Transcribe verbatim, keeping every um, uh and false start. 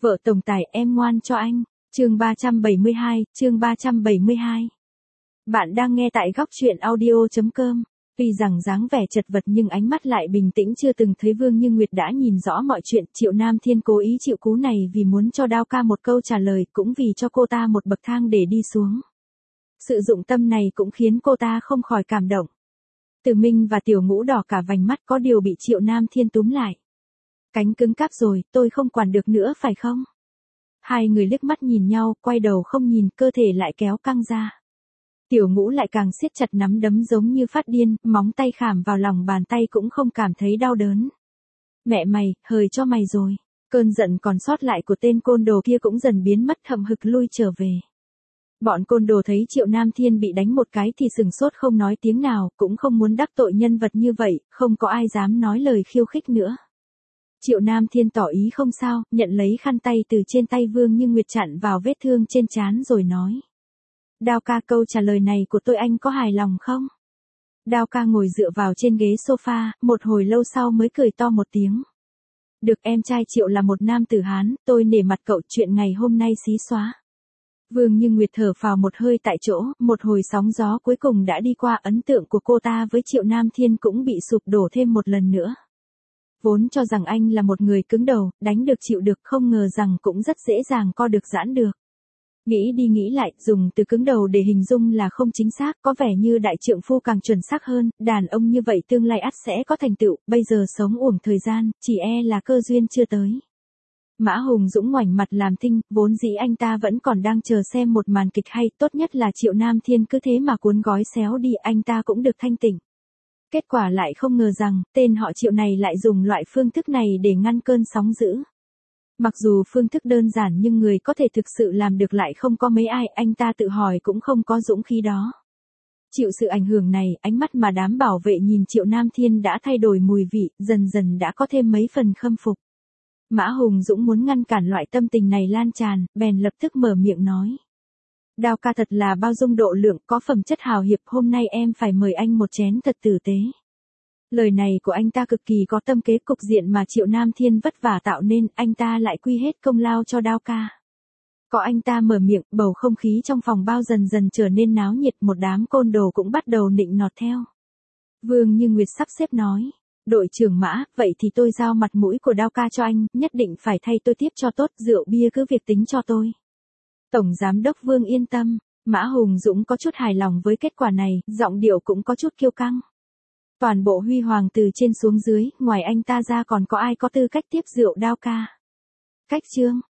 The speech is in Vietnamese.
Vợ tổng tài em ngoan cho anh. Chương ba trăm bảy mươi hai, chương ba trăm bảy mươi hai. Bạn đang nghe tại góc truyện audio chấm com. Tuy rằng dáng vẻ chật vật nhưng ánh mắt lại bình tĩnh chưa từng thấy Vương Như Nguyệt đã nhìn rõ mọi chuyện. Triệu Nam Thiên cố ý chịu cú này vì muốn cho Đao Ca một câu trả lời, cũng vì cho cô ta một bậc thang để đi xuống. Sự dụng tâm này cũng khiến cô ta không khỏi cảm động. Từ Minh và Tiểu Ngũ đỏ cả vành mắt, có điều bị Triệu Nam Thiên túm lại. Cánh cứng cáp rồi, tôi không quản được nữa phải không? Hai người liếc mắt nhìn nhau, quay đầu không nhìn, cơ thể lại kéo căng ra. Tiểu Ngũ lại càng siết chặt nắm đấm giống như phát điên, móng tay khảm vào lòng bàn tay cũng không cảm thấy đau đớn. Mẹ mày, hời cho mày rồi. Cơn giận còn sót lại của tên côn đồ kia cũng dần biến mất, hậm hực lui trở về. Bọn côn đồ thấy Triệu Nam Thiên bị đánh một cái thì sừng sốt không nói tiếng nào, cũng không muốn đắc tội nhân vật như vậy, không có ai dám nói lời khiêu khích nữa. Triệu Nam Thiên tỏ ý không sao, nhận lấy khăn tay từ trên tay Vương Như Nguyệt chặn vào vết thương trên trán rồi nói. Đao ca, câu trả lời này của tôi anh có hài lòng không? Đao ca ngồi dựa vào trên ghế sofa, một hồi lâu sau mới cười to một tiếng. Được, em trai Triệu là một nam tử Hán, tôi nể mặt cậu, chuyện ngày hôm nay xí xóa. Vương Như Nguyệt thở phào một hơi tại chỗ, một hồi sóng gió cuối cùng đã đi qua, ấn tượng của cô ta với Triệu Nam Thiên cũng bị sụp đổ thêm một lần nữa. Vốn cho rằng anh là một người cứng đầu, đánh được chịu được, không ngờ rằng cũng rất dễ dàng co được giãn được. Nghĩ đi nghĩ lại, dùng từ cứng đầu để hình dung là không chính xác, có vẻ như đại trượng phu càng chuẩn xác hơn, đàn ông như vậy tương lai ắt sẽ có thành tựu, bây giờ sống uổng thời gian, chỉ e là cơ duyên chưa tới. Mã Hùng Dũng ngoảnh mặt làm thinh, vốn dĩ anh ta vẫn còn đang chờ xem một màn kịch hay, tốt nhất là Triệu Nam Thiên cứ thế mà cuốn gói xéo đi, anh ta cũng được thanh tỉnh. Kết quả lại không ngờ rằng, tên họ Triệu này lại dùng loại phương thức này để ngăn cơn sóng dữ. Mặc dù phương thức đơn giản nhưng người có thể thực sự làm được lại không có mấy ai, anh ta tự hỏi cũng không có dũng khí đó. Chịu sự ảnh hưởng này, ánh mắt mà đám bảo vệ nhìn Triệu Nam Thiên đã thay đổi mùi vị, dần dần đã có thêm mấy phần khâm phục. Mã Hùng Dũng muốn ngăn cản loại tâm tình này lan tràn, bèn lập tức mở miệng nói. Đao ca thật là bao dung độ lượng, có phẩm chất hào hiệp, hôm nay em phải mời anh một chén thật tử tế. Lời này của anh ta cực kỳ có tâm kế, cục diện mà Triệu Nam Thiên vất vả tạo nên, anh ta lại quy hết công lao cho Đao ca. Có anh ta mở miệng, bầu không khí trong phòng bao dần dần trở nên náo nhiệt, một đám côn đồ cũng bắt đầu nịnh nọt theo. Vương Như Nguyệt sắp xếp nói. Đội trưởng Mã, vậy thì tôi giao mặt mũi của Đao ca cho anh, nhất định phải thay tôi tiếp cho tốt, rượu bia cứ việc tính cho tôi. Tổng Giám đốc Vương yên tâm. Mã Hùng Dũng có chút hài lòng với kết quả này, giọng điệu cũng có chút kiêu căng. Toàn bộ Huy Hoàng từ trên xuống dưới, ngoài anh ta ra còn có ai có tư cách tiếp rượu Đao ca. Cách chương.